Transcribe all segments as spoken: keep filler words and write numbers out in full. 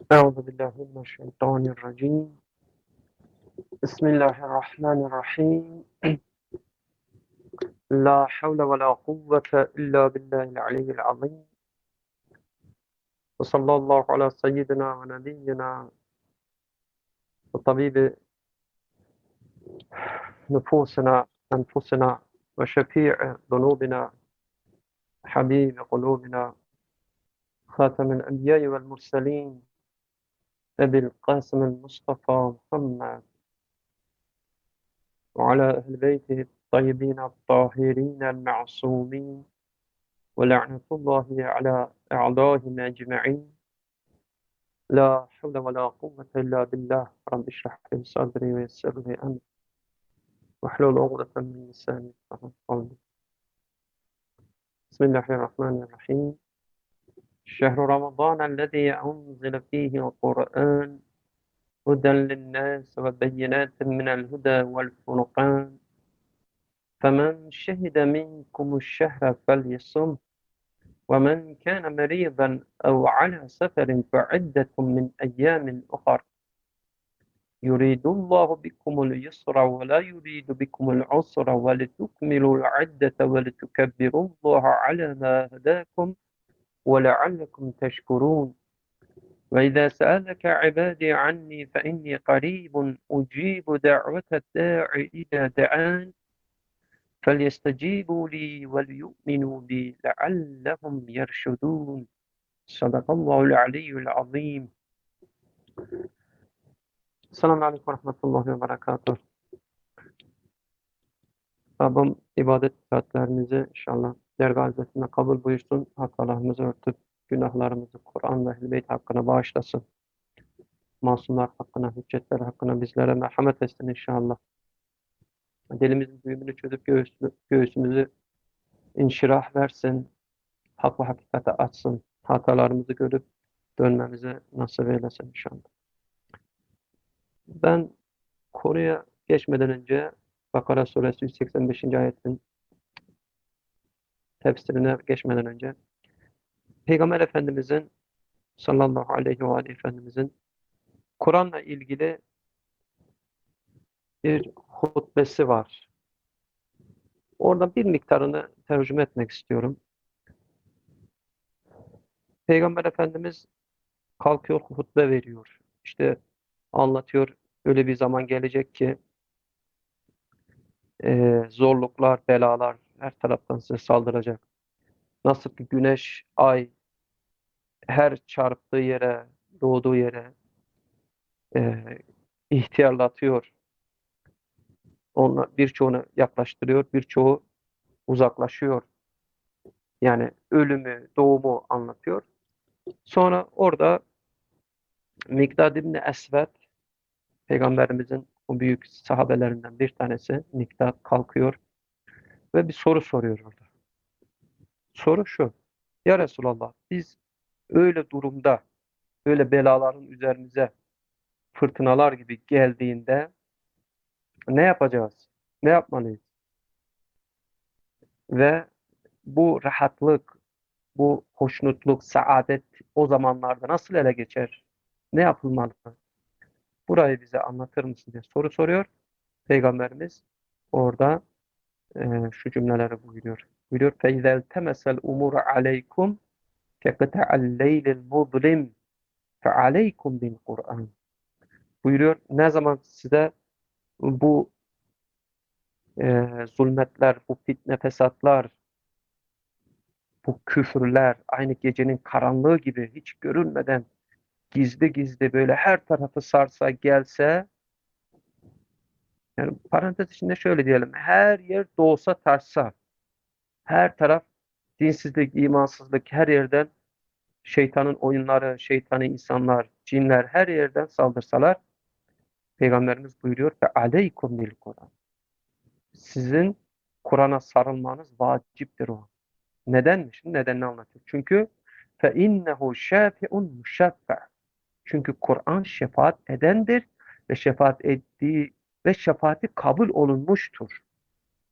أعوذ بالله من الشيطان الرجيم. بسم الله الرحمن الرحيم. لا حول ولا قوة إلا بالله العلي العظيم. وصلى الله على سيدنا ونبينا وطبيب نفوسنا أنفسنا وشفيع ذنوبنا حبيب قلوبنا خاتم الأنبياء والمرسلين أبي القاسم المصطفى محمد وعلى أهل بيته الطيبين الطاهرين المعصومين ولعنة الله على أعدائهم أجمعين. لا حول ولا قوة إلا بالله. رب اشرح لي صدري ويسر لي أمري واحلل عقدة من لساني يفقهوا قولي. بسم الله الرحمن الرحيم. شهر رمضان الذي أنزل فيه القرآن هدى للناس وبينات من الهدى والفرقان، فمن شهد منكم الشهر فليصم، ومن كان مريضا أو على سفر فعدة من أيام أخر، يريد الله بكم اليسر ولا يريد بكم العسر ولتكملوا العدة ولتكبروا الله على ما هداكم ولعلكم تشكرون. وإذا سألك عبادي عني فإني قريب أجيب دعوة الداع إذا دعان فليستجيبوا لي وليؤمنوا بي لعلهم يرشدون. صدق الله العلي العظيم. Selamun Aleyküm ve Rahmetullahi ve Berekatuhu. Rabbim ibadet saatlerimizi inşallah dergâh hizmetinde kabul buyursun. Hatalarımızı örtüp günahlarımızı Kur'an ve Ehl-i Beyt hakkına bağışlasın. Masumlar hakkına, hüccetler hakkına bizlere merhamet etsin inşallah. Dilimizin düğümünü çözüp göğsü, göğsümüzü inşirah versin. Hak ve hakikate açsın. Hatalarımızı görüp dönmemizi nasip eylesin inşallah. Ben konuya geçmeden önce Bakara suresi yüz seksen beşinci ayetin tefsirine geçmeden önce Peygamber Efendimizin sallallahu aleyhi ve aleyhi Efendimizin Kur'an'la ilgili bir hutbesi var. Orada bir miktarını tercüme etmek istiyorum. Peygamber Efendimiz kalkıyor, hutbe veriyor. İşte anlatıyor, öyle bir zaman gelecek ki e, zorluklar, belalar her taraftan size saldıracak. Nasıl ki güneş, ay her çarptığı yere, doğduğu yere e, ihtiyarlatıyor. Onlar birçoğunu yaklaştırıyor, birçoğu uzaklaşıyor. Yani ölümü, doğumu anlatıyor. Sonra orada Mikdad İbni Esved, Peygamberimizin o büyük sahabelerinden bir tanesi, Mikdad kalkıyor ve bir soru soruyor orada. Soru şu: Ya Resulallah, biz öyle durumda, öyle belaların üzerimize fırtınalar gibi geldiğinde ne yapacağız? Ne yapmalıyız? Ve bu rahatlık, bu hoşnutluk, saadet o zamanlarda nasıl ele geçer? Ne yapılmalı? Burayı bize anlatır mısın diye soru soruyor. Peygamberimiz orada e, şu cümleleri buyuruyor. Buyuruyor: فَاِذَا الْتَمَسَ الْاُمُورَ عَلَيْكُمْ كَقِطَعَ اللَّيْلِ الْمُظْلِمِ فَعَلَيْكُمْ بِالْقُرْآنِ. Buyuruyor, ne zaman size bu e, zulmetler, bu fitne fesatlar, bu küfürler aynı gecenin karanlığı gibi hiç görülmeden gizli gizli böyle her tarafı sarsa gelse, yani parantez içinde şöyle diyelim, her yer doğsa taşsa, her taraf dinsizlik, imansızlık, her yerden şeytanın oyunları, şeytani insanlar, cinler her yerden saldırsalar, Peygamberimiz buyuruyor ki aleykum bil Kur'an. Sizin Kur'an'a sarılmanız vaciptir o. Nedenmiş? Nedenini anlatıyor. Çünkü fe innehu şafi'un muşaffa. Çünkü Kur'an şefaat edendir ve şefaat ettiği ve şefaati kabul olunmuştur.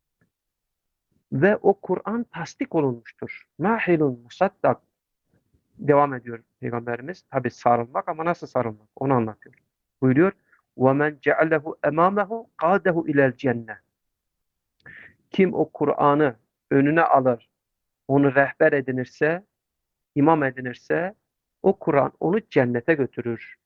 Ve o Kur'an tasdik olunmuştur. Mahilun musaddak. Devam ediyor Peygamberimiz. Tabi sarılmak ama nasıl sarılmak? Onu anlatıyor. Buyuruyor. وَمَنْ جَعَلَهُ اَمَامَهُ قَادَهُ اِلَى الْجَنَّةِ Kim o Kur'an'ı önüne alır, onu rehber edinirse, imam edinirse, o Kur'an onu cennete götürür.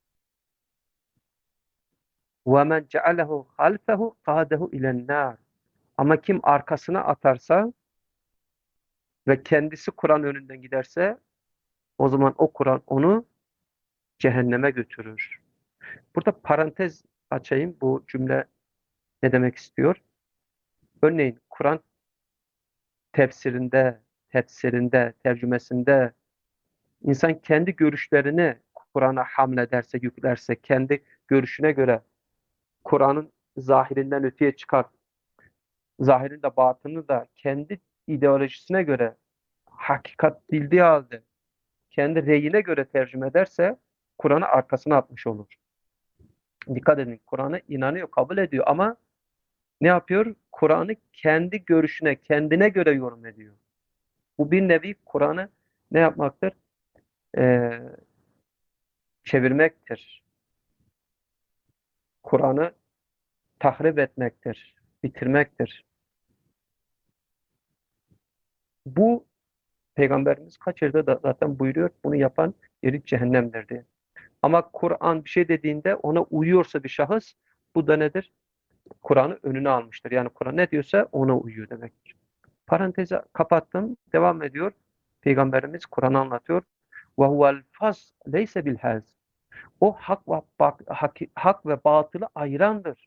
وَمَنْ جَعَلَهُ خَلْفَهُ قَادَهُ اِلَى النَّارِ Ama kim arkasına atarsa ve kendisi Kur'an önünden giderse, o zaman o Kur'an onu cehenneme götürür. Burada parantez açayım. Bu cümle ne demek istiyor? Örneğin Kur'an tefsirinde, tefsirinde, tercümesinde insan kendi görüşlerini Kur'an'a hamlederse, yüklerse, kendi görüşüne göre Kur'an'ın zahirinden öteye çıkar, zahirin de batını da kendi ideolojisine göre hakikat bildiği halde kendi reyine göre tercüme ederse Kur'an'ı arkasına atmış olur. Dikkat edin, Kur'an'a inanıyor, kabul ediyor ama ne yapıyor? Kur'an'ı kendi görüşüne, kendine göre yorum ediyor. Bu bir nevi Kur'an'ı ne yapmaktır? Ee, çevirmektir. Kur'an'ı tahrip etmektir, bitirmektir. Bu Peygamberimiz kaç yerde da zaten buyuruyor, bunu yapan yeri cehennemdir diye. Ama Kur'an bir şey dediğinde ona uyuyorsa bir şahıs, bu da nedir? Kur'an'ı önüne almıştır. Yani Kur'an ne diyorsa ona uyuyor demektir. Parantezi kapattım, devam ediyor. Peygamberimiz Kur'an'ı anlatıyor. وَهُوَ الْفَصْلِ لَيْسَ بِالْهَزْ O hak ve, bak, hak, hak ve batılı ayırandır.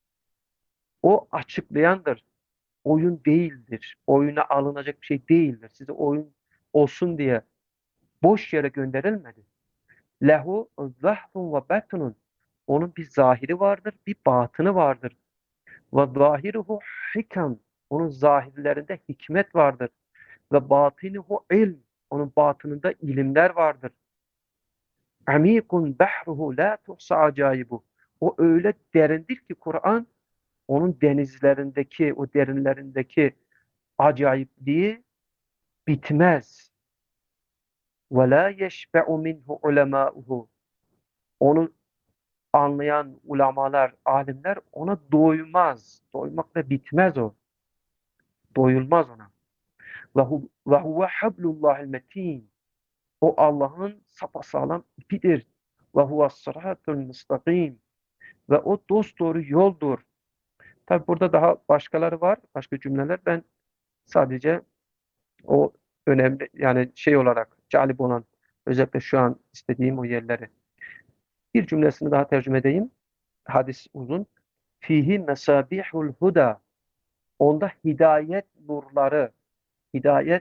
O açıklayandır. Oyun değildir. Oyuna alınacak bir şey değildir. Size oyun olsun diye boş yere gönderilmedi. Lehu zahfun ve batnun. Onun bir zahiri vardır, bir batını vardır. Ve zahiruhu hikam. Onun zahirlerinde hikmet vardır. Ve batinuhu ilm. Onun batınında ilimler vardır. Amikun behruhu la tuhsa acayibu. O öyle derindir ki Kur'an onun denizlerindeki, o derinlerindeki acayipliği bitmez. Ve la yeşbe'u minhu ulemâuhu. Onu anlayan ulamalar, alimler ona doymaz. Doymakla bitmez o. Doyulmaz ona. Ve hu- ve huve hablullahil metin. O Allah'ın sapasağlam ipidir. Ve huve sıratul müstakim. Ve o dosdoğru yoldur. Tabi burada daha başkaları var, başka cümleler. Ben sadece o önemli yani şey olarak cazip olan özellikle şu an istediğim o yerleri. Bir cümlesini daha tercüme edeyim. Hadis uzun. Fihi mesabihul huda. Onda hidayet nurları, hidayet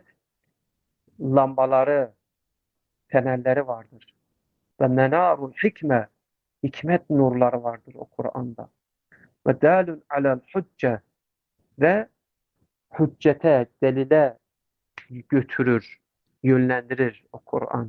lambaları, fenerleri vardır. Ve menarul hikme. Hikmet nurları vardır o Kur'an'da. Ve dalun alel hücce. Ve hüccete, delile götürür, yönlendirir o Kur'an.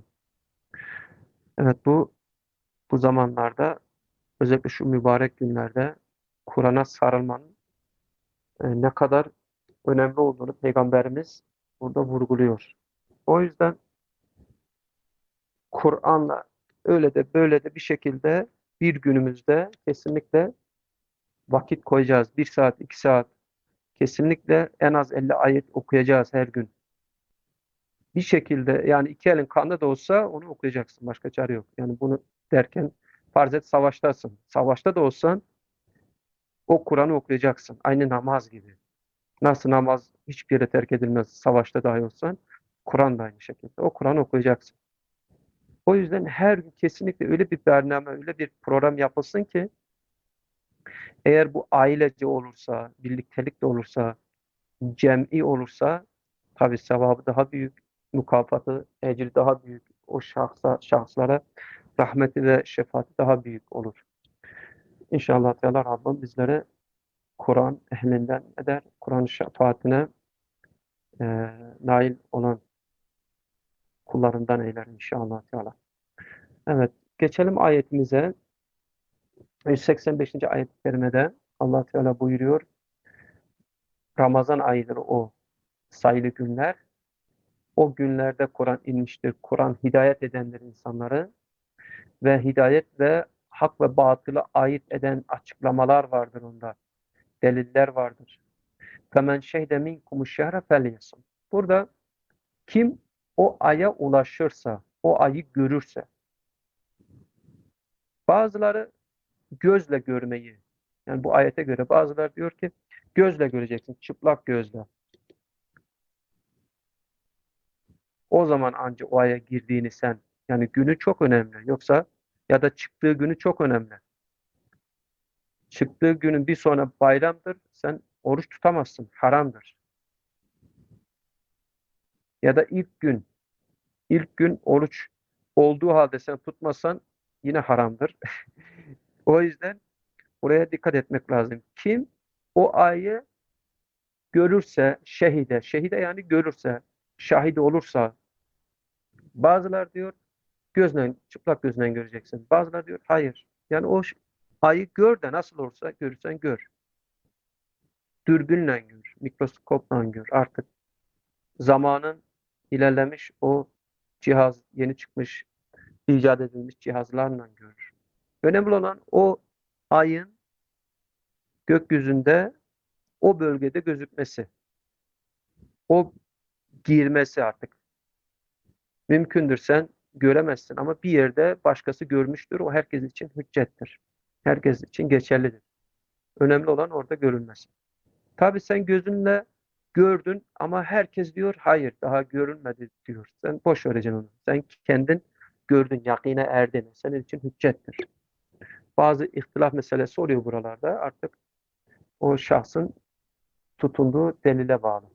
Evet bu bu zamanlarda özellikle şu mübarek günlerde Kur'an'a sarılmanın e, ne kadar önemli olduğunu Peygamberimiz burada vurguluyor. O yüzden Kur'an'la öyle de böyle de bir şekilde bir günümüzde kesinlikle vakit koyacağız. Bir saat, iki saat kesinlikle en az elli ayet okuyacağız her gün. Bir şekilde yani iki elin kanında da olsa onu okuyacaksın. Başka çare yok. Yani bunu derken farz et savaştasın. Savaşta da olsan o Kur'an'ı okuyacaksın. Aynı namaz gibi. Nasıl namaz hiçbir yere terk edilmez. Savaşta dahi olsan Kur'an da aynı şekilde. O Kur'an'ı okuyacaksın. O yüzden her gün kesinlikle öyle bir bername, öyle bir program yapılsın ki eğer bu ailece olursa, birliktelik de olursa, cem'i olursa tabii sevabı daha büyük, mükafatı, ecri daha büyük. O şahsa, şahslara rahmeti ve şefaati daha büyük olur. İnşallah Teala Rabbim bizlere Kur'an ehlinden eder. Kur'an şefaatine e, nail olan kullarından eyler inşallah Teala. Evet, geçelim ayetimize. yüz seksen beşinci ayet-i kerimede Allah Teala buyuruyor. Ramazan ayıdır o sayılı günler. O günlerde Kur'an inmiştir. Kur'an hidayet edendir insanları ve hidayet ve hak ve batılı ayırt eden açıklamalar vardır onda. Deliller vardır. فَمَنْ شَهِدَ مِنْكُمُ الشَّهْرَ فَلْيَصُمْ. Burada kim o aya ulaşırsa, o ayı görürse, bazıları gözle görmeyi, yani bu ayete göre bazıları diyor ki gözle göreceksin, çıplak gözle. O zaman ancak o aya girdiğini sen, yani günü çok önemli. Yoksa ya da çıktığı günü çok önemli. Çıktığı günün bir sonra bayramdır, sen oruç tutamazsın, haramdır. Ya da ilk gün, ilk gün oruç olduğu halde sen tutmasan yine haramdır. O yüzden buraya dikkat etmek lazım. Kim o ayı görürse, şehide, şehide yani görürse, şahit olursa, bazılar diyor gözle, çıplak gözle göreceksin. Bazılar diyor hayır. Yani o ayı gör de nasıl olursa görürsen gör. Dürbünle gör, mikroskopla gör. Artık zamanın ilerlemiş o cihaz, yeni çıkmış, icat edilmiş cihazlarla gör. Önemli olan o ayın gökyüzünde o bölgede gözükmesi, o girmesi artık. Mümkündür sen göremezsin ama bir yerde başkası görmüştür. O herkes için hüccettir. Herkes için geçerlidir. Önemli olan orada görülmesi. Tabii sen gözünle gördün ama herkes diyor hayır daha görülmedi diyor. Sen boş vereceksin onu. Sen kendin gördün, yakine erdin. Senin için hüccettir. Bazı ihtilaf meselesi oluyor buralarda. Artık o şahsın tutunduğu delile bağlı.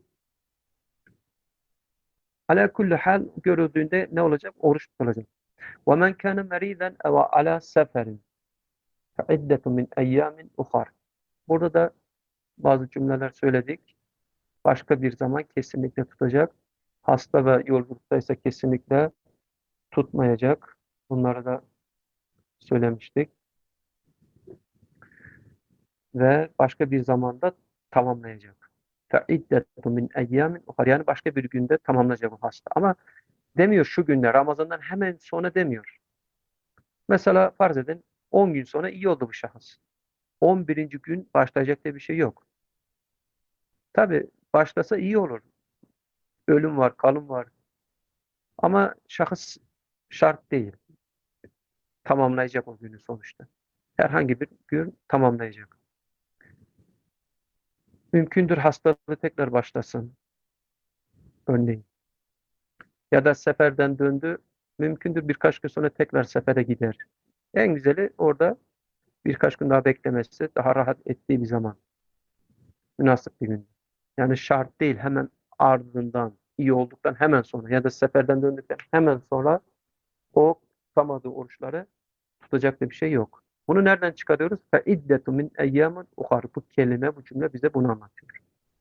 Ala kulli hal görüldüğünde ne olacak? Oruç tutulacak. وَمَنْ كَانَ مَرِيضًا اَوَ عَلَى سَفَرٍ فَعِدَّةٌ مِنْ اَيَّامٍ اُخَرٍ. Burada da bazı cümleler söyledik. Başka bir zaman kesinlikle tutacak. Hasta ve yolculuktaysa kesinlikle tutmayacak. Bunları da söylemiştik. Ve başka bir zamanda tamamlayacak. فَعِدَّةٌ مِنْ اَيَّامٍ اُخَرٍ. Yani başka bir günde tamamlayacak o hasta. Ama demiyor şu günde, Ramazan'dan hemen sonra demiyor. Mesela farz edin on gün sonra iyi oldu bu şahıs. on birinci gün başlayacak diye bir şey yok. Tabii başlasa iyi olur. Ölüm var, kalım var. Ama şahıs şart değil. Tamamlayacak o günü sonuçta. Herhangi bir gün tamamlayacak. Mümkündür hastalığı tekrar başlasın örneğin. Ya da seferden döndü. Mümkündür birkaç gün sonra tekrar sefere gider. En güzeli orada birkaç gün daha beklemesi, daha rahat ettiği bir zaman. Münasip bir gün. Yani şart değil hemen ardından, iyi olduktan hemen sonra ya da seferden döndükten hemen sonra o tutamadığı oruçları tutacak da bir şey yok. Bunu nereden çıkarıyoruz? فَاِدَّةُ مِنْ اَيَّامٍ اُخَرٍ. Bu kelime, bu cümle bize bunu anlatıyor.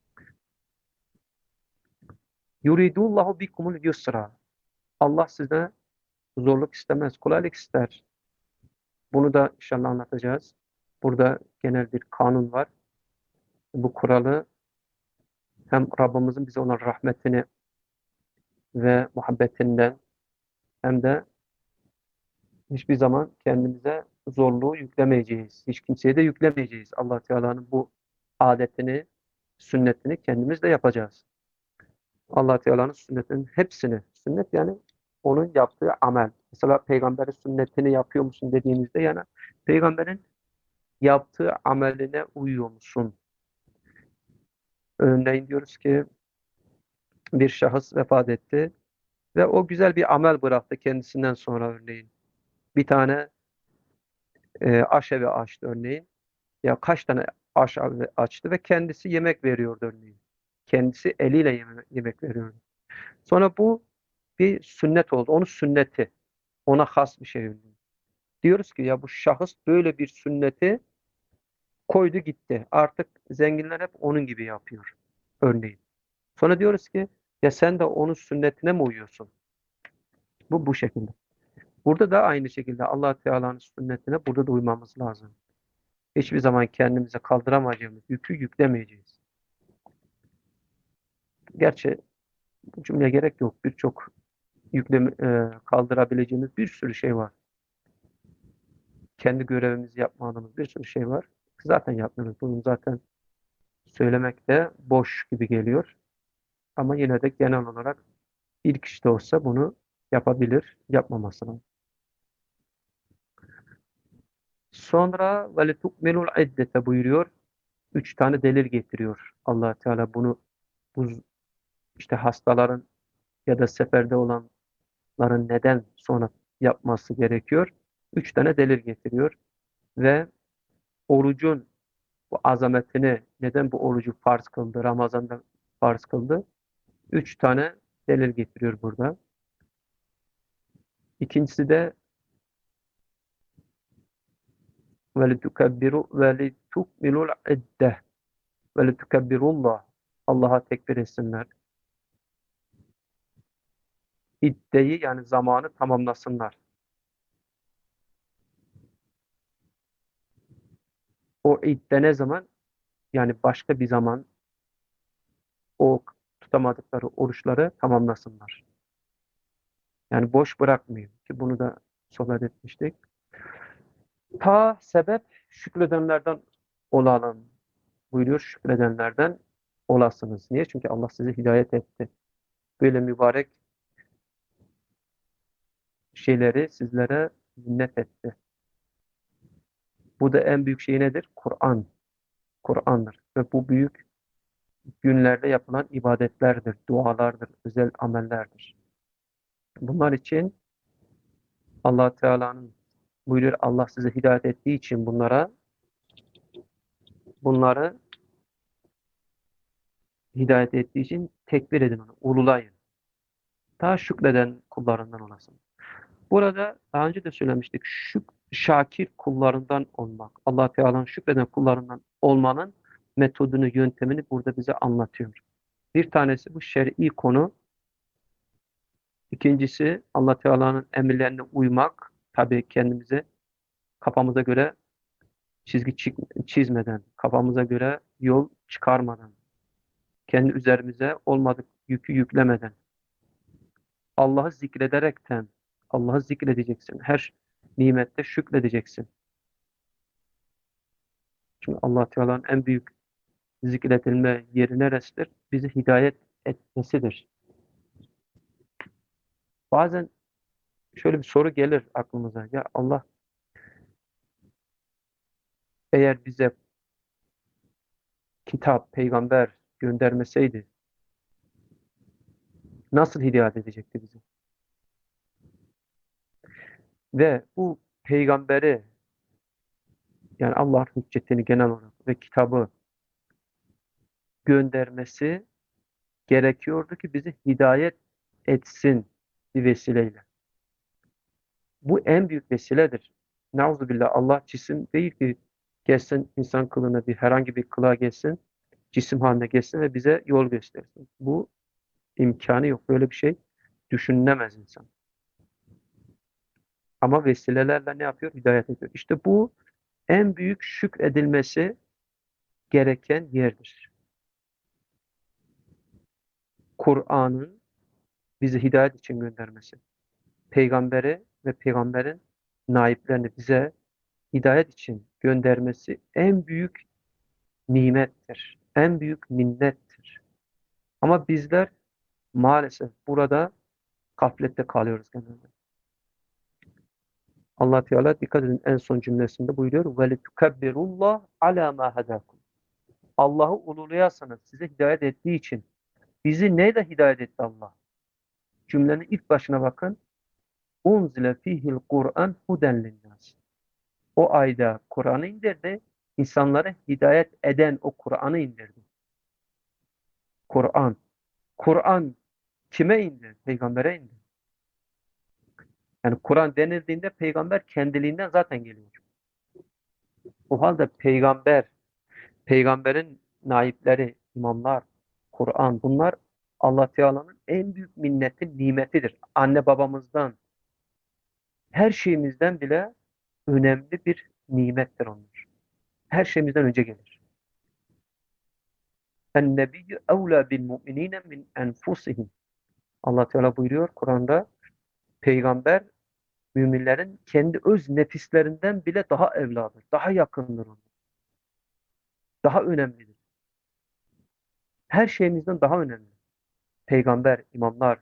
يُرِيدُ اللّٰهُ بِكُمُ الْيُسْرَى. Allah size zorluk istemez, kolaylık ister. Bunu da inşallah anlatacağız. Burada genel bir kanun var. Bu kuralı hem Rabbimizin bize olan rahmetini ve muhabbetinden hem de hiçbir zaman kendimize zorluğu yüklemeyeceğiz. Hiç kimseye de yüklemeyeceğiz. Allah Teala'nın bu adetini, sünnetini kendimiz de yapacağız. Allah Teala'nın sünnetinin hepsini, sünnet yani onun yaptığı amel. Mesela peygamberin sünnetini yapıyor musun dediğimizde yani peygamberin yaptığı ameline uyuyor musun? Örneğin diyoruz ki bir şahıs vefat etti ve o güzel bir amel bıraktı kendisinden sonra örneğin. Bir tane e, aşevi açtı örneğin. Ya kaç tane aş açtı ve kendisi yemek veriyordu örneğin. Kendisi eliyle yeme yemek veriyordu. Sonra bu bir sünnet oldu. Onun sünneti. Ona has bir şey örneğin. Diyoruz ki ya bu şahıs böyle bir sünneti koydu gitti. Artık zenginler hep onun gibi yapıyor örneğin. Sonra diyoruz ki ya sen de onun sünnetine mi uyuyorsun? Bu bu şekilde. Burada da aynı şekilde Allah Teala'nın sünnetine burada da uymamız lazım. Hiçbir zaman kendimize kaldıramayacağımız yükü yüklemeyeceğiz. Gerçi Bu cümleye gerek yok. Birçok yüklemi, e, kaldırabileceğimiz bir sürü şey var. Kendi görevimizi yapmadığımız bir sürü şey var. Zaten yapmıyoruz. Bunu zaten söylemek de boş gibi geliyor. Ama yine de genel olarak bir kişi de olsa bunu yapabilir, yapmaması lazım. Sonra ve letukmelul iddete buyuruyor. Üç tane delil getiriyor. Allah Teala bunu bu işte hastaların ya da seferde olanların neden sonra yapması gerekiyor? Üç tane delil getiriyor ve orucun bu azametini neden bu orucu farz kıldı, Ramazan'da farz kıldı? Üç tane delil getiriyor burada. İkincisi de وَلِتُكَبِّرُوا وَلِتُكْمِلُوا الْعِدَّةِ وَلِتُكَبِّرُوا اللّٰهِ Allah'a tekbir etsinler. İddeyi yani zamanı tamamlasınlar. O idde ne zaman? Yani başka bir zaman o tutamadıkları oruçları tamamlasınlar. Yani boş bırakmayın ki bunu da sohbet etmiştik. Ta sebep şükredenlerden olalım buyuruyor. Şükredenlerden olasınız. Niye? Çünkü Allah sizi hidayet etti. Böyle mübarek şeyleri sizlere minnet etti. Bu da en büyük şey nedir? Kur'an. Kur'an'dır. Ve bu büyük günlerde yapılan ibadetlerdir, dualardır, özel amellerdir. Bunlar için Allah Teala'nın buyuruyor Allah size hidayet ettiği için bunlara bunları hidayet ettiği için tekbir edin onu, ululayın. Ta şükreden kullarından olasın. Burada daha önce de söylemiştik. Şük, şakir kullarından olmak. Allah Teala'nın şükreden kullarından olmanın metodunu, yöntemini burada bize anlatıyor. Bir tanesi bu şer'i konu. İkincisi Allah Teala'nın emirlerine uymak. Tabii kendimize kafamıza göre çizgi çizmeden, kafamıza göre yol çıkarmadan, kendi üzerimize olmadık yükü yüklemeden, Allah'ı zikrederekten, Allah'ı zikredeceksin. Her nimette şükredeceksin. Çünkü Allah Teala'nın en büyük zikredilme yeri neresidir? Bizi hidayet etmesidir. Bazen şöyle bir soru gelir aklımıza. Ya Allah eğer bize kitap, peygamber göndermeseydi nasıl hidayet edecekti bizi? Ve bu peygamberi yani Allah'ın hüccetini genel olarak ve kitabı göndermesi gerekiyordu ki bizi hidayet etsin bir vesileyle. Bu en büyük vesiledir. Nauzubillah Allah cisim değil ki gelsin insan kılığına bir herhangi bir kılığa gelsin, cisim haline gelsin ve bize yol göstersin. Bu imkanı yok. Böyle bir şey düşünülemez insan. Ama vesilelerle ne yapıyor? Hidayet ediyor. İşte bu en büyük şükredilmesi gereken yerdir. Kur'an'ın bizi hidayet için göndermesi. Peygamberi ve peygamberin naiplerini bize hidayet için göndermesi en büyük nimettir. En büyük minnettir. Ama bizler maalesef burada gaflette kalıyoruz genelde. Allah Teala dikkat edin en son cümlesinde buyuruyor وَلِتُكَبِّرُ اللّٰهِ عَلَى مَا هَدَاكُمْ Allah'ı ululayasanız size hidayet ettiği için bizi neyle hidayet etti Allah? Cümlenin ilk başına bakın. Unzile fihil Kur'an huden linnas. O ayda Kur'an'ı indirdi. İnsanlara hidayet eden o Kur'an'ı indirdi. Kur'an. Kur'an kime indi? Peygamber'e indi. Yani Kur'an denildiğinde peygamber kendiliğinden zaten geliyor. O halde peygamber, peygamberin naipleri, imamlar, Kur'an bunlar Allah Teala'nın en büyük minneti, nimetidir. Anne babamızdan, her şeyimizden bile önemli bir nimettir onlar. Her şeyimizden önce gelir. En-nebiyyü evlâ bil mu'minîne min enfusihim. Allah Teala buyuruyor Kur'an'da, peygamber müminlerin kendi öz nefislerinden bile daha evladır, daha yakındır ona, daha önemlidir. Her şeyimizden daha önemli. Peygamber, imamlar.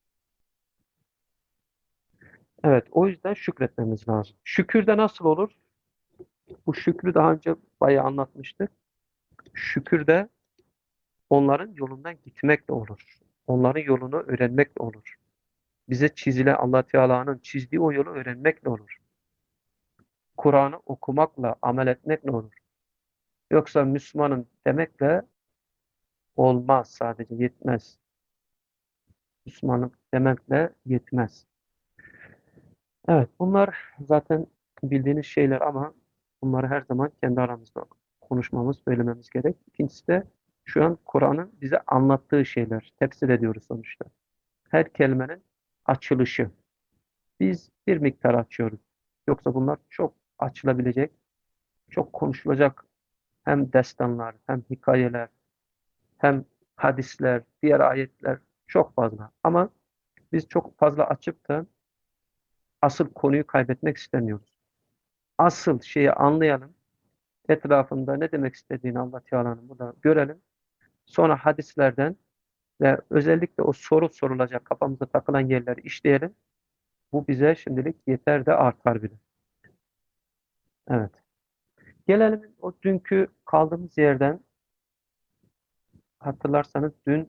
Evet, o yüzden şükretmemiz lazım. Şükür de nasıl olur? Bu şükrü daha önce bayağı anlatmıştık. Şükür de onların yolundan gitmekle olur. Onların yolunu öğrenmekle olur. Bize çizilen Allah Teala'nın çizdiği o yolu öğrenmekle olur. Kur'an'ı okumakla, amel etmekle olur. Yoksa Müslümanım demekle olmaz, sadece yetmez. Müslümanım demekle yetmez. Evet, bunlar zaten bildiğiniz şeyler ama bunları her zaman kendi aramızda konuşmamız, söylememiz gerek. İkincisi de şu an Kur'an'ın bize anlattığı şeyler. Tefsir ediyoruz sonuçta. Her kelimenin açılışı. Biz bir miktar açıyoruz. Yoksa bunlar çok açılabilecek, çok konuşulacak hem destanlar, hem hikayeler, hem hadisler, diğer ayetler çok fazla. Ama biz çok fazla açıp da asıl konuyu kaybetmek istemiyoruz. Asıl şeyi anlayalım. Etrafında ne demek istediğini Allah Teala'nın burada görelim. Sonra hadislerden ve özellikle o soru sorulacak kafamıza takılan yerleri işleyelim. Bu bize şimdilik yeter de artar bile. Evet. Gelelim o dünkü kaldığımız yerden, hatırlarsanız dün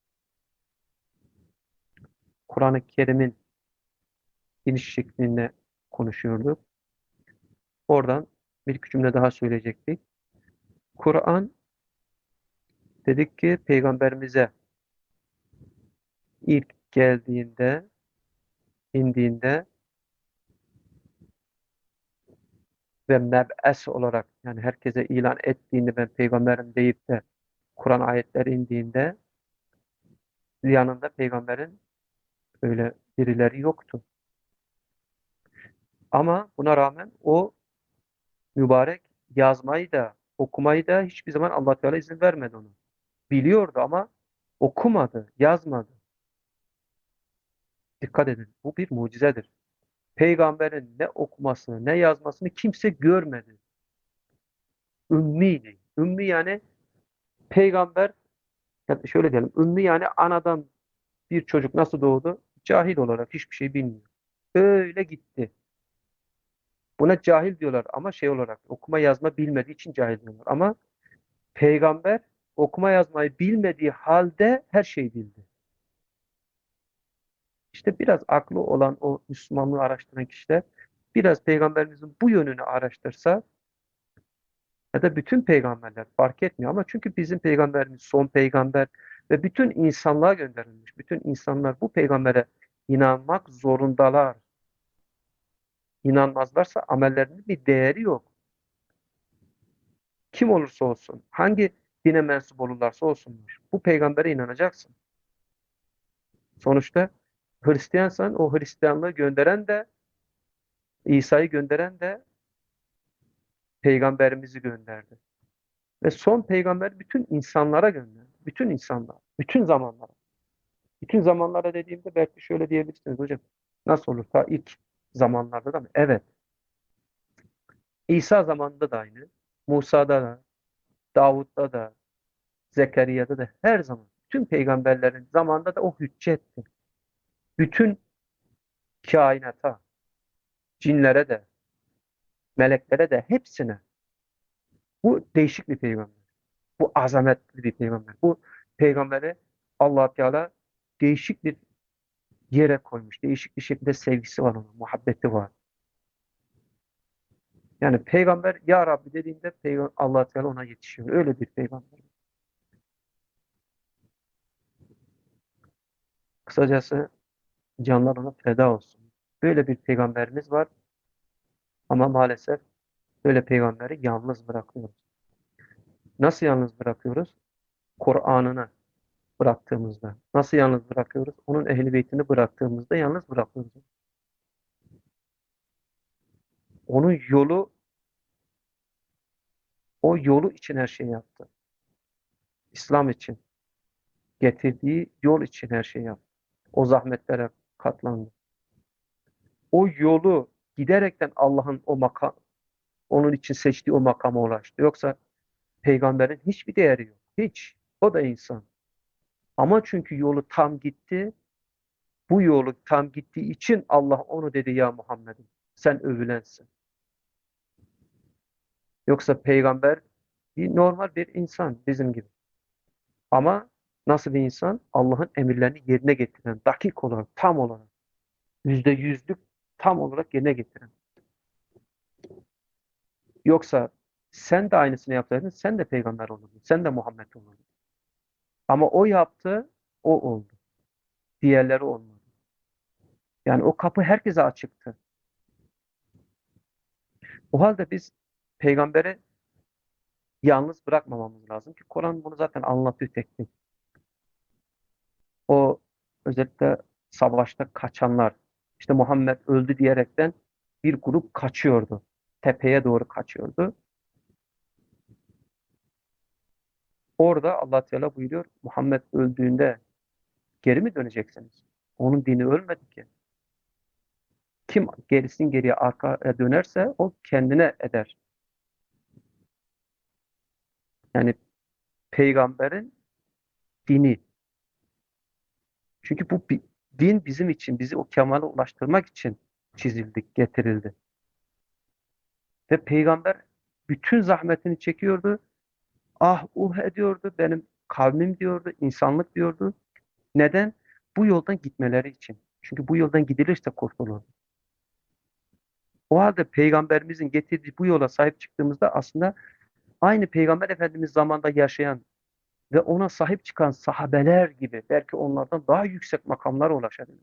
Kur'an-ı Kerim'in iniş şeklinde konuşuyorduk. Oradan bir iki cümle daha söyleyecektik. Kur'an dedik ki peygamberimize ilk geldiğinde, indiğinde ve meb'es olarak, yani herkese ilan ettiğinde, ben peygamberim deyip de Kur'an ayetleri indiğinde yanında peygamberin öyle birileri yoktu. Ama buna rağmen o mübarek yazmayı da okumayı da hiçbir zaman Allah Teala izin vermedi ona. Biliyordu ama okumadı, yazmadı. Dikkat edin. Bu bir mucizedir. Peygamberin ne okumasını ne yazmasını kimse görmedi. Ümmiydi. Ümmi yani peygamber, ya şöyle diyelim. Ümmi yani anadan bir çocuk nasıl doğdu? Cahil olarak hiçbir şey bilmiyor. Öyle gitti. Buna cahil diyorlar ama şey olarak okuma yazma bilmediği için cahil diyorlar. Ama peygamber okuma yazmayı bilmediği halde her şeyi bildi. İşte biraz aklı olan o Müslümanlığı araştıran kişiler biraz peygamberimizin bu yönünü araştırsa, ya da bütün peygamberler fark etmiyor ama çünkü bizim peygamberimiz son peygamber ve bütün insanlığa gönderilmiş. Bütün insanlar bu peygambere inanmak zorundalar. İnanmazlarsa amellerinin bir değeri yok. Kim olursa olsun, hangi dine mensup olurlarsa olsunlar. Bu peygambere inanacaksın. Sonuçta Hristiyansan o Hristiyanlığı gönderen de, İsa'yı gönderen de peygamberimizi gönderdi. Ve son peygamber bütün insanlara gönderdi. Bütün insanlar, bütün zamanlara. Bütün zamanlara dediğimde belki şöyle diyebilirsiniz hocam. Nasıl olur? Ta ilk zamanlarda da mı? Evet. İsa zamanında da aynı. Musa'da da, Davut'ta da, Zekeriya'da da her zaman. Bütün peygamberlerin zamanında da o hüccetti. Bütün kainata, cinlere de, meleklere de hepsine. Bu değişik bir peygamber. Bu azametli bir peygamber. Bu peygambere Allah Teala değişik bir yere koymuş. Değişik bir şekilde sevgisi var ona, muhabbeti var. Yani peygamber ya Rabbi dediğinde peygamber, Allah Teala ona yetişiyor. Öyle bir peygamber. Kısacası canlar ona feda olsun. Böyle bir peygamberimiz var ama maalesef böyle peygamberi yalnız bırakıyoruz. Nasıl yalnız bırakıyoruz? Kur'an'ını bıraktığımızda. Nasıl yalnız bırakıyoruz? Onun ehli beytini bıraktığımızda yalnız bırakıyoruz. Onun yolu, o yolu için her şeyi yaptı. İslam için. Getirdiği yol için her şeyi yaptı. O zahmetlere katlandı. O yolu giderekten Allah'ın o makam, onun için seçtiği o makama ulaştı. Yoksa peygamberin hiçbir değeri yok. Hiç. O da insan. Ama çünkü yolu tam gitti. Bu yolu tam gittiği için Allah onu dedi ya Muhammed'im. Sen övülensin. Yoksa peygamber bir, normal bir insan bizim gibi. Ama nasıl bir insan? Allah'ın emirlerini yerine getiren, dakik olarak, tam olarak, yüzde yüzlük tam olarak yerine getiren. Yoksa sen de aynısını yapsaydın, sen de peygamber olurdun. Sen de Muhammed olurdun. Ama o yaptı, o oldu. Diğerleri olmadı. Yani o kapı herkese açıktı. O halde biz peygamberi yalnız bırakmamamız lazım ki Kur'an bunu zaten anlatıyor tek tek. O özellikle savaşta kaçanlar, işte Muhammed öldü diyerekten bir grup kaçıyordu. Tepeye doğru kaçıyordu. Orada Allah Teala buyuruyor, Muhammed öldüğünde geri mi döneceksiniz? Onun dini ölmedi ki. Kim gerisin geriye arkaya dönerse o kendine eder. Yani peygamberin dini. Çünkü bu bi- din bizim için, bizi o kemale ulaştırmak için çizildik, getirildi. Ve peygamber bütün zahmetini çekiyordu. Ah uh ediyordu, benim kavmim diyordu, insanlık diyordu. Neden? Bu yoldan gitmeleri için. Çünkü bu yoldan gidilirse kurtulur. O halde peygamberimizin getirdiği bu yola sahip çıktığımızda aslında aynı peygamber efendimiz zamanda yaşayan ve ona sahip çıkan sahabeler gibi belki onlardan daha yüksek makamlara ulaşabilir.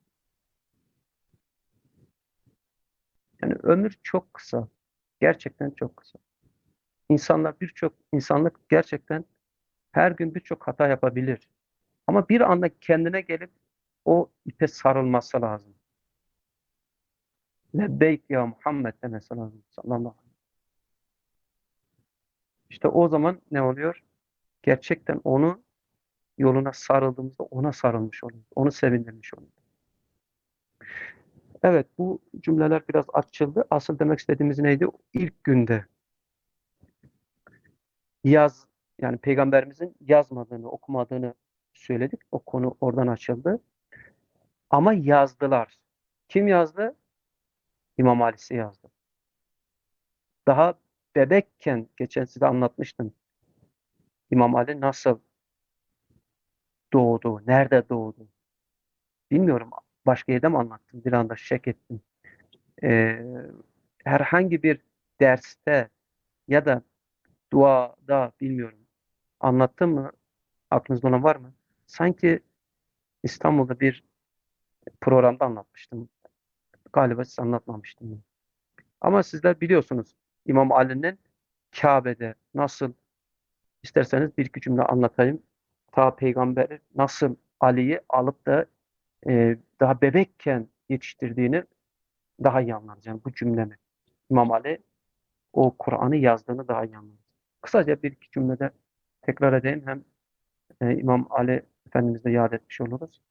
Yani ömür çok kısa. Gerçekten çok kısa. İnsanlar birçok insanlık gerçekten her gün birçok hata yapabilir. Ama bir anda kendine gelip o ipe sarılması lazım. Lebbeyk ya Muhammed demesi lazım. Sallallahu aleyhi ve sellem. İşte o zaman ne oluyor? Gerçekten onu yoluna sarıldığımızda ona sarılmış oluyoruz. Onu sevindirmiş oluyoruz. Evet, bu cümleler biraz açıldı. Asıl demek istediğimiz neydi? İlk günde yaz, yani peygamberimizin yazmadığını, okumadığını söyledik. O konu oradan açıldı. Ama yazdılar. Kim yazdı? İmam Ali'si yazdı. Daha bebekken, geçen size anlatmıştım. İmam Ali nasıl doğdu, nerede doğdu? Bilmiyorum. Başka yerde mi anlattım? Bir anda şek ettim. Ee, herhangi bir derste ya da duada bilmiyorum. Anlattım mı? Aklınızda olan var mı? Sanki İstanbul'da bir programda anlatmıştım. Galiba size anlatmamıştım. Ama sizler biliyorsunuz İmam Ali'nin Kabe'de nasıl, isterseniz bir iki cümle anlatayım. Ta peygamber nasıl Ali'yi alıp da e, daha bebekken yetiştirdiğini daha iyi anlayacağım bu cümlemi. İmam Ali o Kur'an'ı yazdığını daha iyi anlayacağım. Kısaca bir iki cümlede tekrar edeyim. Hem e, İmam Ali Efendimiz'e yad etmiş oluruz.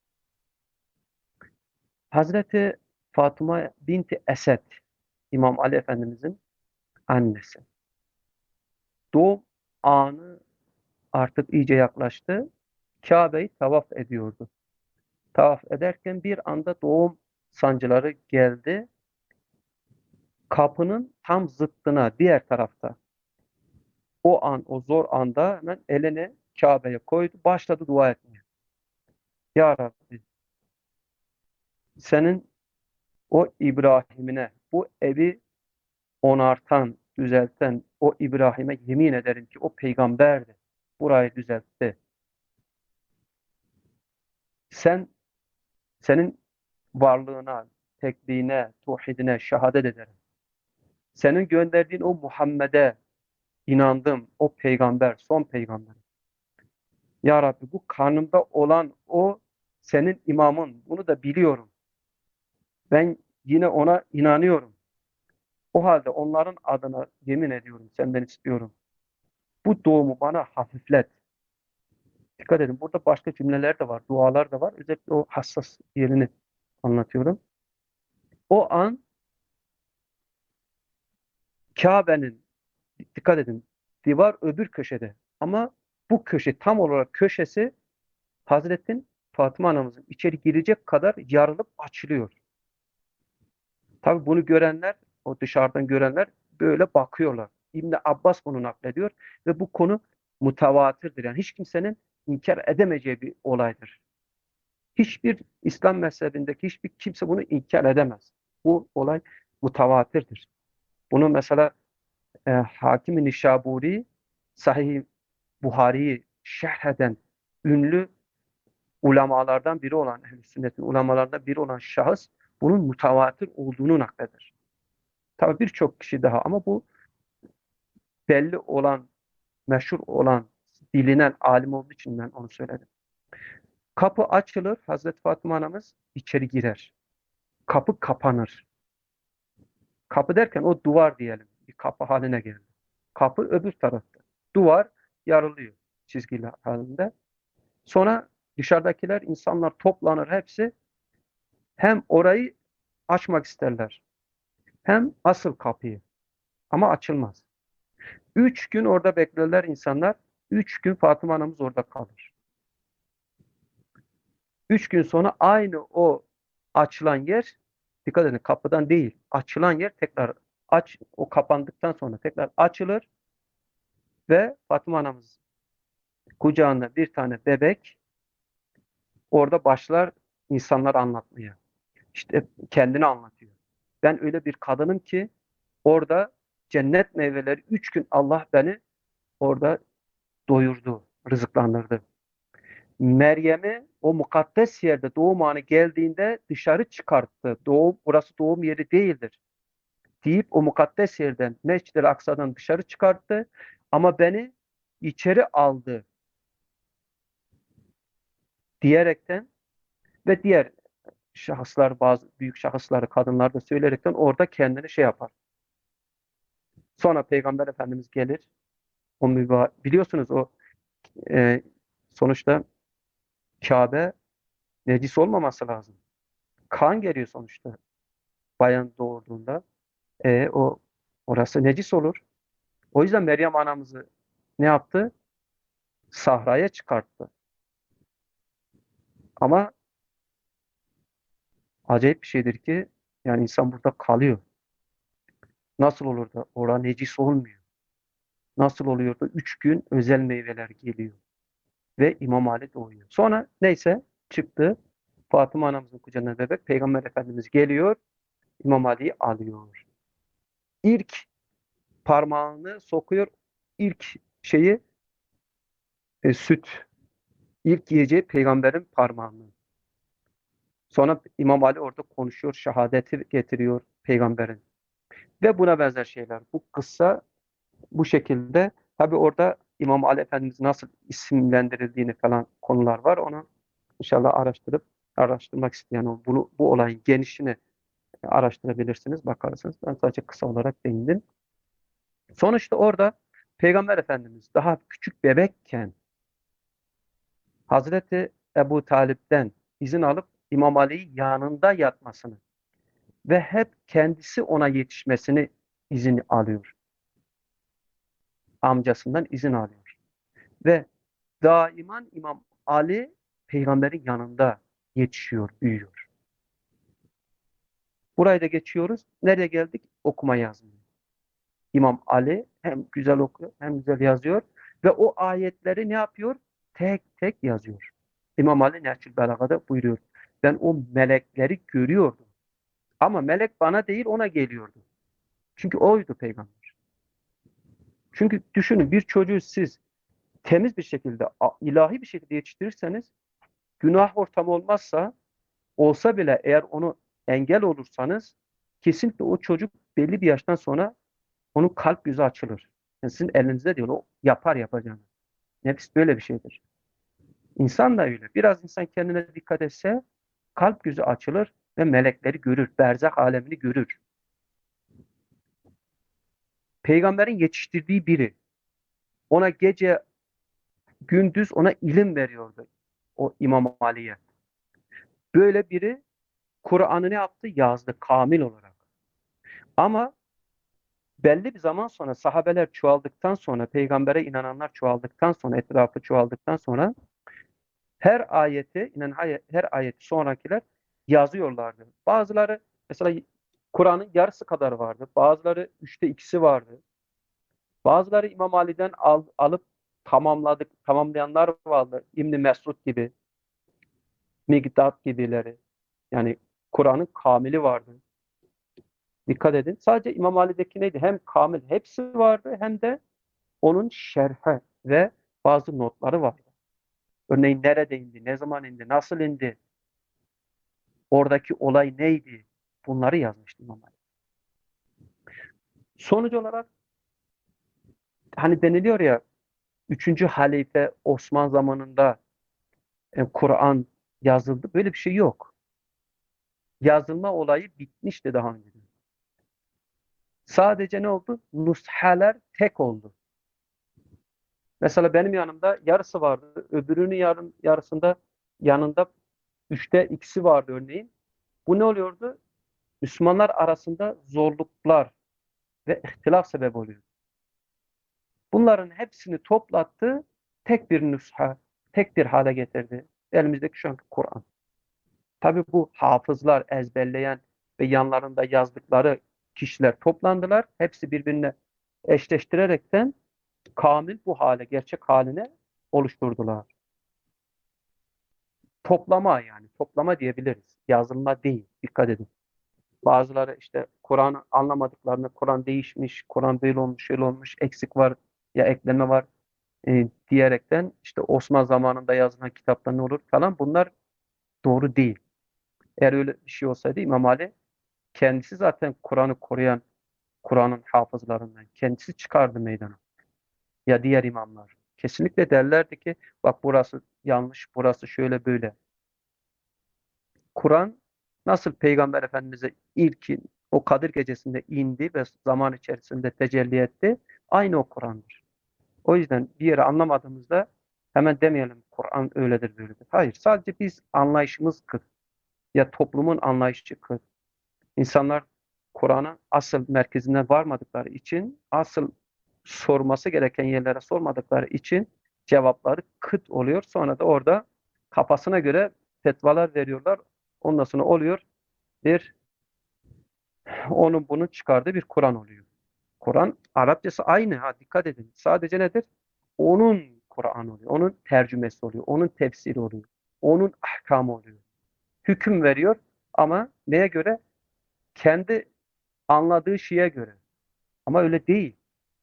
Hazreti Fatıma binti Esed, İmam Ali Efendimiz'in annesi. Doğum anı artık iyice yaklaştı. Kabe'yi tavaf ediyordu. Tavaf ederken bir anda doğum sancıları geldi. Kapının tam zıttına, diğer tarafta. O an, o zor anda hemen elini Kabe'ye koydu. Başladı dua etmeye. Ya Rabbi, senin o İbrahim'ine, bu evi onartan, düzelten o İbrahim'e yemin ederim ki o peygamberdi. Burayı düzeltti. Sen, senin varlığına, tekliğine, tevhidine şehadet ederim. Senin gönderdiğin o Muhammed'e inandım. O peygamber, son peygamber. Ya Rabbi, bu karnımda olan o senin imamın. Bunu da biliyorum. Ben yine ona inanıyorum. O halde onların adına yemin ediyorum, senden istiyorum. Bu doğumu bana hafiflet. Dikkat edin. Burada başka cümleler de var. Dualar da var. Özellikle o hassas yerini anlatıyorum. O an Kabe'nin, dikkat edin, divar öbür köşede. Ama bu köşe, tam olarak köşesi Hazretin Fatıma anamızın içeri girecek kadar yarılıp açılıyor. Tabi bunu görenler, o dışarıdan görenler böyle bakıyorlar. İbn Abbas bunu naklediyor ve bu konu mutavatirdir. Yani hiç kimsenin inkar edemeyeceği bir olaydır. Hiçbir İslam mezhebindeki hiçbir kimse bunu inkar edemez. Bu olay mutavatirdir. Bunu mesela e, Hakim-i Nişaburi Sahih Buhari'yi şerh eden ünlü ulamalardan biri olan, ehl-i sünnetin ulamalarından biri olan şahıs bunun mutavatir olduğunu nakleder. Tabii birçok kişi daha, ama bu belli olan, meşhur olan, bilinen alim olduğu için ben onu söyledim. Kapı açılır, Hazreti Fatıma anamız içeri girer. Kapı kapanır. Kapı derken o duvar diyelim. Bir kapı haline geldi. Kapı öbür tarafta. Duvar yarılıyor çizgiler halinde. Sonra dışarıdakiler, insanlar toplanır hepsi. Hem orayı açmak isterler, hem asıl kapıyı. Ama açılmaz. Üç gün orada beklerler insanlar. Üç gün Fatıma anamız orada kalır. Üç gün sonra aynı o açılan yer, dikkat edin, kapıdan değil, açılan yer tekrar aç, o kapandıktan sonra tekrar açılır ve Fatıma anamız kucağında bir tane bebek orada başlar insanlar anlatmaya. İşte kendini anlatıyor. Ben öyle bir kadınım ki orada cennet meyveleri, üç gün Allah beni orada doyurdu, rızıklandırdı. Meryem'i o mukaddes yerde doğum anı geldiğinde dışarı çıkarttı. Doğum, burası doğum yeri değildir deyip o mukaddes yerden, Mescid-i Aksa'dan dışarı çıkarttı. Ama beni içeri aldı diyerekten ve diğer şahıslar, bazı büyük şahısları, kadınlar da söyleyerekten orada kendini şey yapar. Sonra Peygamber Efendimiz gelir. O müba biliyorsunuz o e, sonuçta Kabe necis olmaması lazım. Kan geliyor sonuçta bayan doğurduğunda. E, o orası necis olur. O yüzden Meryem anamızı ne yaptı? Sahraya çıkarttı. Ama acayip bir şeydir ki yani insan burada kalıyor. Nasıl olur da orada necis olmuyor? Nasıl oluyor da üç gün özel meyveler geliyor ve İmam Ali doğuyor. Sonra neyse çıktı. Fatıma anamızın kucağına bebek. Peygamber Efendimiz geliyor. İmam Ali'yi alıyor. İlk parmağını sokuyor. İlk şeyi e, süt. İlk yiyeceği peygamberin parmağını. Sonra İmam Ali orada konuşuyor. Şehadeti getiriyor peygamberin. Ve buna benzer şeyler. Bu kıssa bu şekilde. Tabi orada İmam Ali Efendimiz nasıl isimlendirildiğini falan konular var. Onu inşallah araştırıp araştırmak isteyen o bunu bu olayın genişini araştırabilirsiniz, bakarsınız. Ben sadece kısa olarak değindim. Sonuçta orada Peygamber Efendimiz daha küçük bebekken Hazreti Ebu Talip'ten izin alıp İmam Ali'yi yanında yatmasını ve hep kendisi ona yetişmesini izin alıyor. Amcasından izin alıyor. Ve daiman İmam Ali peygamberin yanında yetişiyor, büyüyor. Burayı da geçiyoruz. Nereye geldik? Okuma yazmıyor. İmam Ali hem güzel okuyor hem güzel yazıyor ve o ayetleri ne yapıyor? Tek tek yazıyor. İmam Ali Nehçül Belaga'da buyuruyor. Ben o melekleri görüyordum. Ama melek bana değil ona geliyordu. Çünkü oydu peygamber. Çünkü düşünün, bir çocuğu siz temiz bir şekilde, ilahi bir şekilde yetiştirirseniz, günah ortamı olmazsa, olsa bile eğer onu engel olursanız, kesinlikle o çocuk belli bir yaştan sonra onun kalp yüzü açılır. Yani sizin elinizde değil, o yapar yapacağını. Nefis böyle bir şeydir. İnsan da öyle. Biraz insan kendine dikkat etse kalp yüzü açılır ve melekleri görür. Berzah alemini görür. Peygamberin yetiştirdiği biri ona gece gündüz ona ilim veriyordu o İmam Ali'ye. Böyle biri Kur'an'ı ne yaptı? Yazdı kamil olarak. Ama belli bir zaman sonra sahabeler çoğaldıktan sonra, peygambere inananlar çoğaldıktan sonra, etrafı çoğaldıktan sonra her ayeti, inen hay- her ayeti sonrakiler yazıyorlardı. Bazıları mesela Kur'an'ın yarısı kadar vardı. Bazıları üçte ikisi vardı. Bazıları İmam Ali'den al- alıp tamamladık, tamamlayanlar vardı. İbn Mesud gibi, Mikdad gibileri. Yani Kur'an'ın kamili vardı. Dikkat edin. Sadece İmam Ali'deki neydi? Hem kamil hepsi vardı hem de onun şerhi ve bazı notları vardı. Örneğin nerede indi, ne zaman indi, nasıl indi, oradaki olay neydi? Bunları yazmıştı İmam Ali. Sonuç olarak hani deniliyor ya üçüncü halife Osman zamanında e, Kur'an yazıldı. Böyle bir şey yok. Yazılma olayı bitmişti daha önce. Sadece ne oldu? Nushalar tek oldu. Mesela benim yanımda yarısı vardı. Öbürünün yarın, yarısında yanında üçte ikisi vardı örneğin. Bu ne oluyordu? Müslümanlar arasında zorluklar ve ihtilaf sebep oluyor. Bunların hepsini toplattı, tek bir nüsha, tek bir hale getirdi. Elimizdeki şu anki Kur'an. Tabii bu hafızlar, ezberleyen ve yanlarında yazdıkları kişiler toplandılar. Hepsi birbirine eşleştirerekten kamil bu hale, gerçek haline oluşturdular. Toplama yani, toplama diyebiliriz. Yazılma değil, dikkat edin. Bazıları işte Kur'an'ı anlamadıklarını, Kur'an değişmiş, Kur'an böyle olmuş, şöyle olmuş, eksik var ya ekleme var e, diyerekten işte Osman zamanında yazılan kitapta ne olur falan bunlar doğru değil. Eğer öyle bir şey olsaydı İmam Ali kendisi zaten Kur'an'ı koruyan Kur'an'ın hafızlarından kendisi çıkardı meydana. Ya diğer imamlar. Kesinlikle derlerdi ki bak burası yanlış, burası şöyle böyle. Kur'an nasıl Peygamber Efendimiz'e ilkin o Kadir Gecesi'nde indi ve zaman içerisinde tecelli etti. Aynı o Kur'an'dır. O yüzden bir yere anlamadığımızda hemen demeyelim Kur'an öyledir böyledir. Hayır, sadece biz anlayışımız kıt. Ya toplumun anlayışı kıt. İnsanlar Kur'an'ın asıl merkezine varmadıkları için, asıl sorması gereken yerlere sormadıkları için cevapları kıt oluyor. Sonra da orada kafasına göre fetvalar veriyorlar. Ondan sonra oluyor bir onun bunun çıkardığı bir Kur'an oluyor. Kur'an Arapçası aynı ha dikkat edin. Sadece nedir? Onun Kur'an oluyor. Onun tercümesi oluyor. Onun tefsiri oluyor. Onun ahkamı oluyor. Hüküm veriyor ama neye göre? Kendi anladığı şeye göre. Ama öyle değil.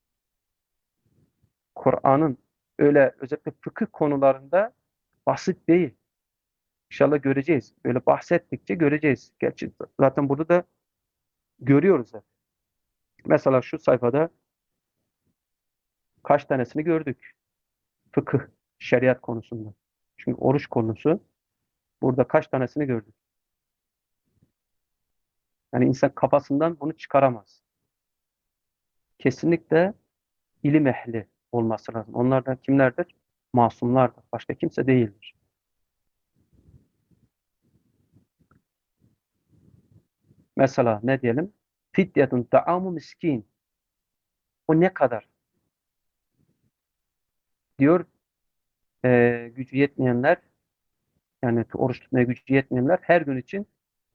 Kur'an'ın öyle özellikle fıkıh konularında basit değil. İnşallah göreceğiz. Böyle bahsettikçe göreceğiz. Gerçi zaten burada da görüyoruz zaten. Mesela şu sayfada kaç tanesini gördük. Fıkıh, şeriat konusunda. Çünkü oruç konusu burada kaç tanesini gördük. Yani insan kafasından bunu çıkaramaz. Kesinlikle ilim ehli olması lazım. Onlar da kimlerdir? Masumlardır. Başka kimse değildir. Mesela ne diyelim? Fidyetun ta'amu miskin. O ne kadar? Diyor e, gücü yetmeyenler yani oruç tutmaya gücü yetmeyenler her gün için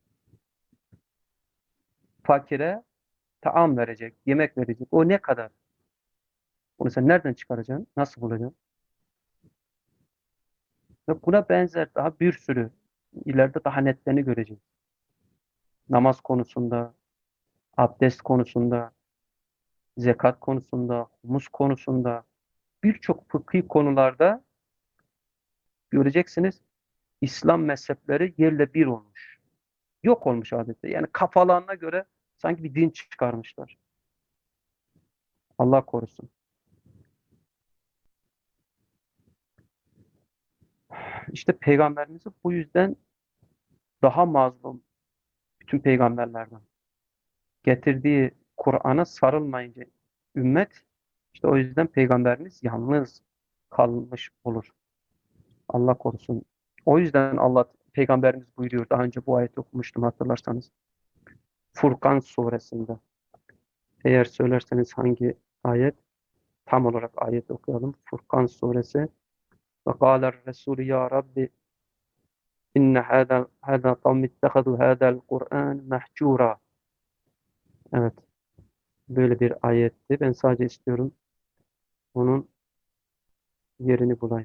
fakire taam verecek, yemek verecek. O ne kadar? Bunu sen nereden çıkaracaksın? Nasıl bulacaksın? Ve buna benzer daha bir sürü ileride daha netlerini göreceğiz. Namaz konusunda, abdest konusunda, zekat konusunda, humus konusunda birçok fıkhi konularda göreceksiniz İslam mezhepleri yerle bir olmuş. Yok olmuş adeta. Yani kafalarına göre sanki bir din çıkarmışlar. Allah korusun. İşte peygamberimizi bu yüzden daha mazlum bütün peygamberlerden. Getirdiği Kur'an'a sarılmayınca ümmet işte o yüzden peygamberimiz yalnız. kalmış olur. Allah korusun. O yüzden Allah Peygamberimiz buyuruyor. Daha önce bu ayeti okumuştum hatırlarsanız. Furkan suresinde. Eğer söylerseniz hangi ayet? Tam olarak ayet okuyalım. Furkan suresi. Ve kâler Resulü ya Rabbi inne hâdâ hâdâ kavmi ittehadû hâdâl Kur'ân mehcûrâ. Evet. Böyle bir ayetti. Ben sadece istiyorum onun yerini bulayım.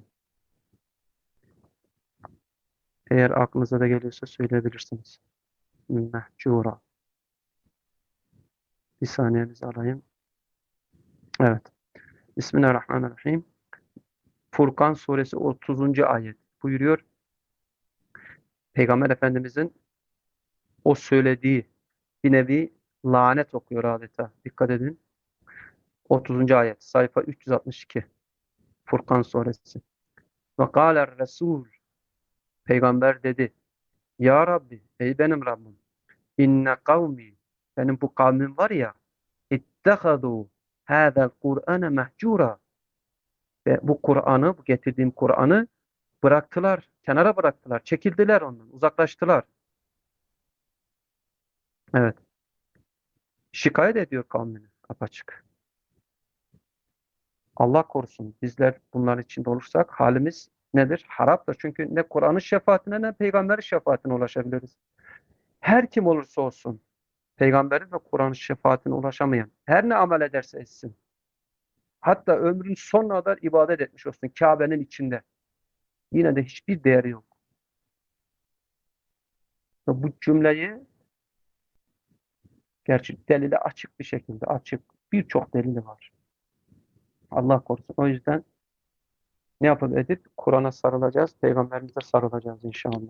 Eğer aklınıza da geliyorsa söyleyebilirsiniz. Mehcûrâ. Bir saniyenizi alayım. Evet. Bismillahirrahmanirrahim. Furkan suresi otuzuncu ayet buyuruyor. Peygamber Efendimizin o söylediği bir nevi lanet okuyor adeta. Dikkat edin. otuzuncu ayet. Sayfa üç yüz altmış iki. Furkan suresi. Ve kâler Resul. Peygamber dedi. Ya Rabbi, ey benim Rabbim. İnne kavmi. Benim bu kavmim var ya. İttehadû hâzel Kur'ane mehcûra. Ve bu Kur'an'ı, bu getirdiğim Kur'an'ı bıraktılar. Kenara bıraktılar. Çekildiler ondan. Uzaklaştılar. Evet. Şikayet ediyor kavmini. Apaçık. Allah korusun. Bizler bunların içinde olursak halimiz nedir? Haraptır. Çünkü ne Kur'an'ın şefaatine ne peygamberin şefaatine ulaşabiliriz. Her kim olursa olsun peygamberin ve Kur'an'ın şefaatine ulaşamayan her ne amel ederse etsin. Hatta ömrün sonuna kadar ibadet etmiş olsun Kabe'nin içinde. Yine de hiçbir değeri yok. Ve bu cümleyi gerçi delili açık bir şekilde açık. Birçok delili var. Allah korusun. O yüzden ne yapıp edip Kur'an'a sarılacağız, peygamberimize sarılacağız inşallah.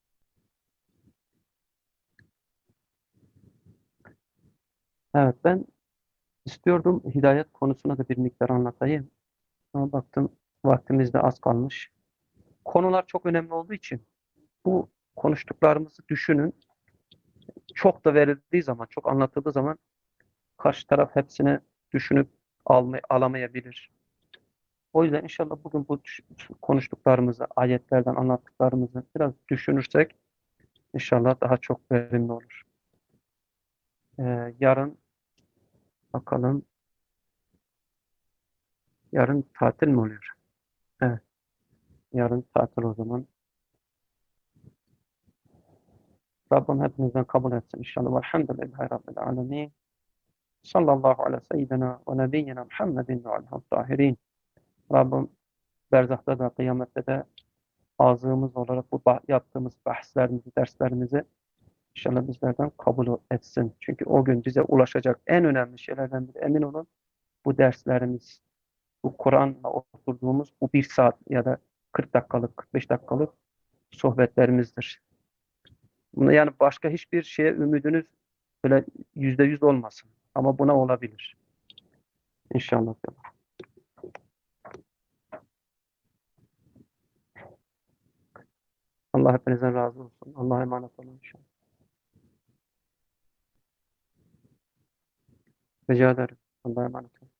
Evet ben istiyordum hidayet konusuna da bir miktar anlatayım. Ama baktım vaktimiz de az kalmış. Konular çok önemli olduğu için bu konuştuklarımızı düşünün. Çok da verildiği zaman, çok anlatıldığı zaman karşı taraf hepsini düşünüp almay alamayabilir. O yüzden inşallah bugün bu konuştuklarımızı, ayetlerden anlattıklarımızı biraz düşünürsek inşallah daha çok verimli olur. Ee, yarın bakalım, yarın tatil mi oluyor? Evet, yarın tatil o zaman. Rabbim hepinizden kabul etsin inşallah. Velhamdülillahi Rabbil alemin. Sallallahu ala seyyidina ve nebiyyina Muhammedin ve aleyhi tahirin. Rabbim berzahta da kıyamette de ağzımız olarak bu bah yaptığımız bahslerimizi, derslerimizi inşallah bizlerden kabul etsin. Çünkü o gün bize ulaşacak en önemli şeylerden biri emin olun bu derslerimiz, bu Kur'an'la oturduğumuz bu bir saat ya da kırk dakikalık, kırk beş dakikalık sohbetlerimizdir. Buna yani başka hiçbir şeye ümidiniz böyle yüzde yüz olmasın. Ama buna olabilir. İnşallah. Allah hepinizden razı olsun. Allah'a emanet olun inşallah. Rica ederim. Allah'a emanet olun.